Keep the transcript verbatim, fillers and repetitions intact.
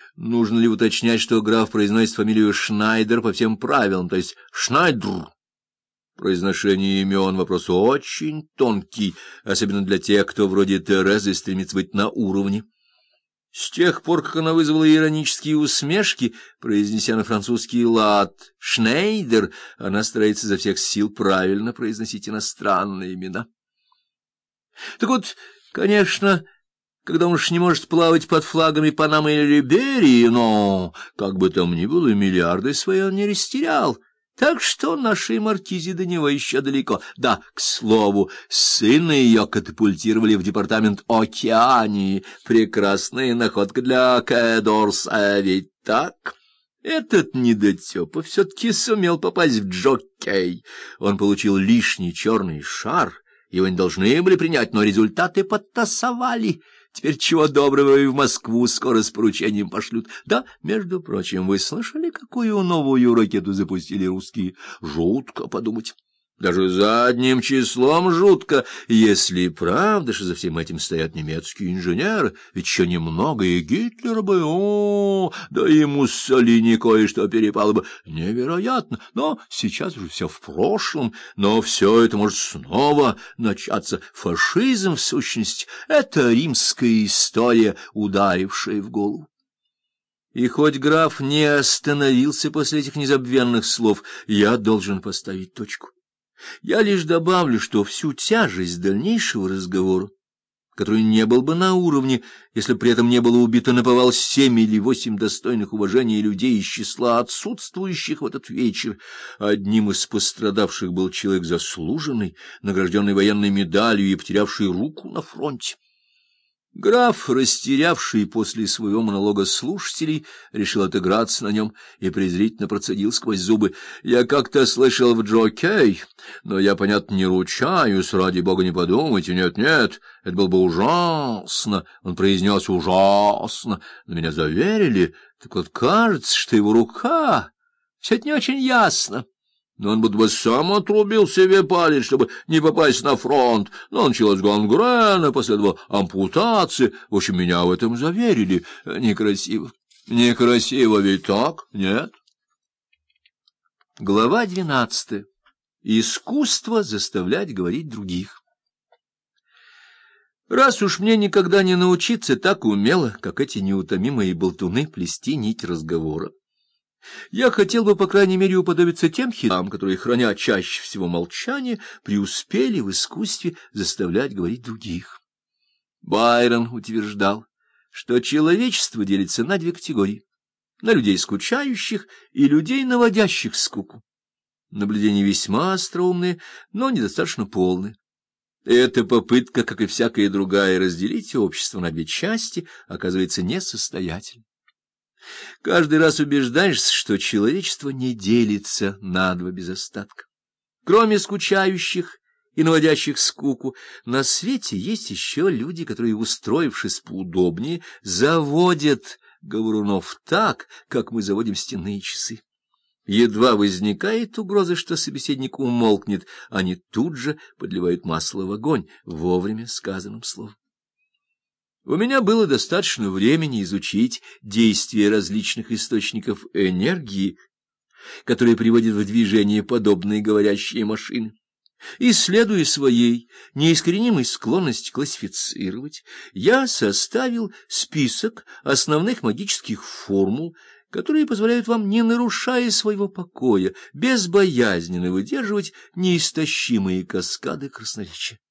Нужно ли уточнять, что граф произносит фамилию Шнайдер по всем правилам, то есть Шнайдр? Произношение имен — вопрос очень тонкий, особенно для тех, кто вроде Терезы стремится быть на уровне. С тех пор, как она вызвала иронические усмешки, произнеся на французский лад «Шнейдер», она старается изо всех сил правильно произносить иностранные имена. Так вот, конечно, когда он уж не может плавать под флагами Панамы или Либерии, но, как бы там ни было, миллиарды свои он не растерял. Так что нашей маркизе до него еще далеко. Да, к слову, сына ее катапультировали в департамент Океании. Прекрасная находка для Кэдорса, ведь так? Этот недотепа все-таки сумел попасть в джокей. Он получил лишний черный шар. Его не должны были принять, но результаты подтасовали. Теперь чего доброго и в Москву скоро с поручением пошлют. Да, между прочим, вы слышали, какую новую ракету запустили русские? Жутко подумать. Даже задним числом жутко, если правда, что за всем этим стоят немецкие инженеры. Ведь еще немного и Гитлера бы, о, да и Муссолини кое-что перепало бы. Невероятно, но сейчас уже все в прошлом, но все это может снова начаться. Фашизм, в сущности, — это римская история, ударившая в голову. И хоть граф не остановился после этих незабвенных слов, я должен поставить точку. Я лишь добавлю, что всю тяжесть дальнейшего разговора, который не был бы на уровне, если при этом не было убито наповал семь или восемь достойных уважения людей из числа отсутствующих в этот вечер, одним из пострадавших был человек заслуженный, награжденный военной медалью и потерявший руку на фронте. Граф, растерявший после своего монолога слушателей, решил отыграться на нем и презрительно процедил сквозь зубы: «Я как-то слышал в джокей, но я, понятно, не ручаюсь, ради бога не подумайте, нет-нет, это было бы ужасно». Он произнес «ужасно», но меня заверили, так вот кажется, что его рука, все это не очень ясно. Но он будто бы сам отрубил себе палец, чтобы не попасть на фронт. Но началась гангрена, последовала ампутация. В общем, меня в этом заверили. Некрасиво. Некрасиво ведь так? Нет? Глава двенадцатая. Искусство заставлять говорить других. Раз уж мне никогда не научиться так умело, как эти неутомимые болтуны, плести нить разговора, я хотел бы, по крайней мере, уподобиться тем хитам, которые, храня чаще всего молчание, преуспели в искусстве заставлять говорить других. Байрон утверждал, что человечество делится на две категории — на людей скучающих и людей, наводящих скуку. Наблюдения весьма остроумные, но недостаточно полные. Эта попытка, как и всякая другая, разделить общество на две части, оказывается несостоятельной. Каждый раз убеждаешься, что человечество не делится на два без остатка. Кроме скучающих и наводящих скуку, на свете есть еще люди, которые, устроившись поудобнее, заводят говорунов так, как мы заводим стенные часы. Едва возникает угроза, что собеседник умолкнет, они тут же подливают масло в огонь вовремя сказанным словом. У меня было достаточно времени изучить действия различных источников энергии, которые приводят в движение подобные говорящие машины. Исследуя своей неискоренимой склонность классифицировать, я составил список основных магических формул, которые позволяют вам, не нарушая своего покоя, безбоязненно выдерживать неистощимые каскады красноречия.